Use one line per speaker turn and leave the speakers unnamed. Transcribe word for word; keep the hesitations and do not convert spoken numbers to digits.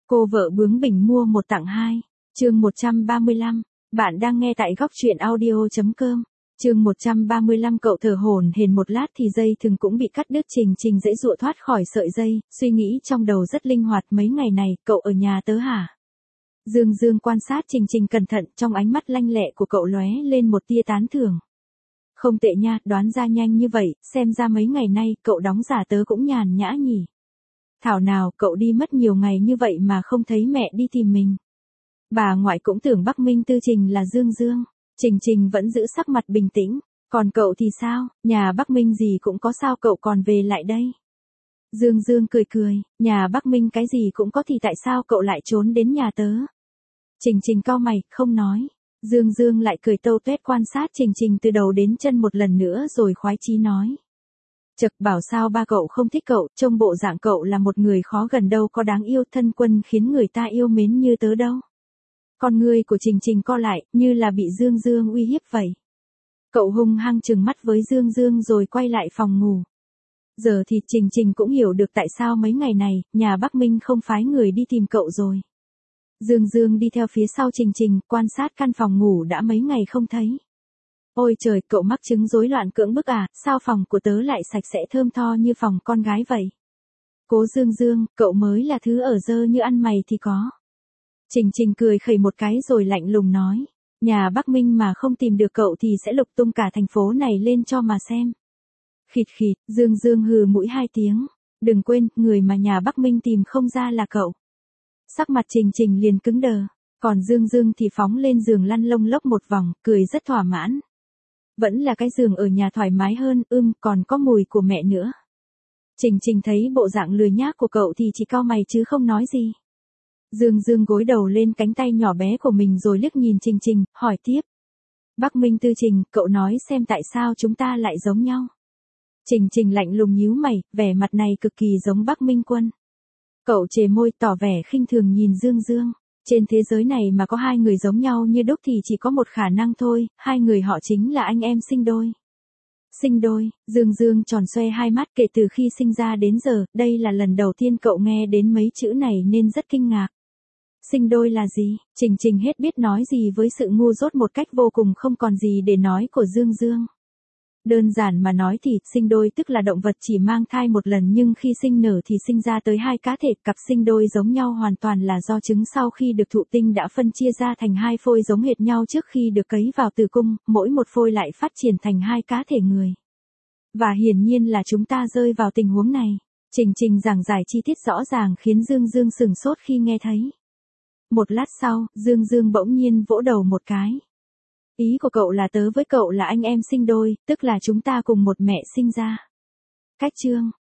Cô vợ bướng bỉnh mua một tặng hai. Chương một trăm ba mươi lăm. Bạn đang nghe tại góc truyện audio chấm com. Chương một trăm ba mươi lăm. Cậu thở hổn hển một lát thì dây thừng cũng bị cắt đứt. Trình Trình dễ dụa thoát khỏi sợi dây, suy nghĩ trong đầu rất linh hoạt. Mấy ngày này, cậu ở nhà tớ hả? Dương Dương quan sát Trình Trình cẩn thận, trong ánh mắt lanh lẹ của cậu lóe lên một tia tán thưởng. Không tệ nha, đoán ra nhanh như vậy, xem ra mấy ngày nay cậu đóng giả tớ cũng nhàn nhã nhỉ. Thảo nào cậu đi mất nhiều ngày như vậy mà không thấy mẹ đi tìm mình. Bà ngoại cũng tưởng Bắc Minh Tư Trình là Dương Dương. Trình Trình vẫn giữ sắc mặt bình tĩnh. Còn cậu thì sao, nhà Bắc Minh gì cũng có, sao cậu còn về lại đây? Dương Dương cười cười, nhà Bắc Minh cái gì cũng có thì tại sao cậu lại trốn đến nhà tớ? Trình Trình cau mày, không nói. Dương Dương lại cười tâu tuét quan sát Trình Trình từ đầu đến chân một lần nữa rồi khoái chí nói. Chật, bảo sao ba cậu không thích cậu, trông bộ dạng cậu là một người khó gần đâu có đáng yêu, thân quân khiến người ta yêu mến như tớ đâu. Con người của Trình Trình co lại, như là bị Dương Dương uy hiếp vậy. Cậu hung hăng trừng mắt với Dương Dương rồi quay lại phòng ngủ. Giờ thì Trình Trình cũng hiểu được tại sao mấy ngày này, nhà Bắc Minh không phái người đi tìm cậu rồi. Dương Dương đi theo phía sau Trình Trình, quan sát căn phòng ngủ đã mấy ngày không thấy. Ôi trời, cậu mắc chứng rối loạn cưỡng bức à, sao phòng của tớ lại sạch sẽ thơm tho như phòng con gái vậy? Cố Dương Dương, cậu mới là thứ ở dơ như ăn mày thì có. Trình Trình cười khẩy một cái rồi lạnh lùng nói. Nhà Bắc Minh mà không tìm được cậu thì sẽ lục tung cả thành phố này lên cho mà xem. Khịt khịt, Dương Dương hừ mũi hai tiếng. Đừng quên, người mà nhà Bắc Minh tìm không ra là cậu. Sắc mặt Trình Trình liền cứng đờ. Còn Dương Dương thì phóng lên giường lăn lông lốc một vòng, cười rất thỏa mãn. Vẫn là cái giường ở nhà thoải mái hơn, ưm, còn có mùi của mẹ nữa. Trình Trình thấy bộ dạng lười nhác của cậu thì chỉ cau mày chứ không nói gì. Dương Dương gối đầu lên cánh tay nhỏ bé của mình rồi liếc nhìn Trình Trình, hỏi tiếp. Bắc Minh Tư Trình, cậu nói xem tại sao chúng ta lại giống nhau. Trình Trình lạnh lùng nhíu mày, vẻ mặt này cực kỳ giống Bắc Minh Quân. Cậu chề môi tỏ vẻ khinh thường nhìn Dương Dương. Trên thế giới này mà có hai người giống nhau như đúc thì chỉ có một khả năng thôi, hai người họ chính là anh em sinh đôi. Sinh đôi, Dương Dương tròn xoe hai mắt, kể từ khi sinh ra đến giờ, đây là lần đầu tiên cậu nghe đến mấy chữ này nên rất kinh ngạc. Sinh đôi là gì? Trình Trình hết biết nói gì với sự ngu dốt một cách vô cùng không còn gì để nói của Dương Dương. Đơn giản mà nói thì, sinh đôi tức là động vật chỉ mang thai một lần nhưng khi sinh nở thì sinh ra tới hai cá thể. Cặp sinh đôi giống nhau hoàn toàn là do trứng sau khi được thụ tinh đã phân chia ra thành hai phôi giống hệt nhau trước khi được cấy vào tử cung, mỗi một phôi lại phát triển thành hai cá thể người. Và hiển nhiên là chúng ta rơi vào tình huống này. Trình Trình giảng giải chi tiết rõ ràng khiến Dương Dương sửng sốt khi nghe thấy. Một lát sau, Dương Dương bỗng nhiên vỗ đầu một cái. Ý của cậu là tớ với cậu là anh em sinh đôi, tức là chúng ta cùng một mẹ sinh ra. Cách chương,